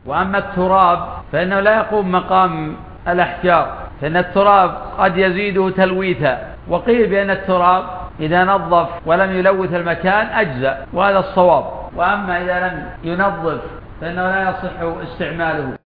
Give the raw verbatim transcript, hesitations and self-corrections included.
وأما التراب فإنه لا يقوم مقام الأحجار، فإن التراب قد يزيده تلويثا، وقيل بأن التراب إذا نظف ولم يلوث المكان أجزأ، وهذا الصواب. وأما إذا لم ينظف فإنه لا يصح استعماله.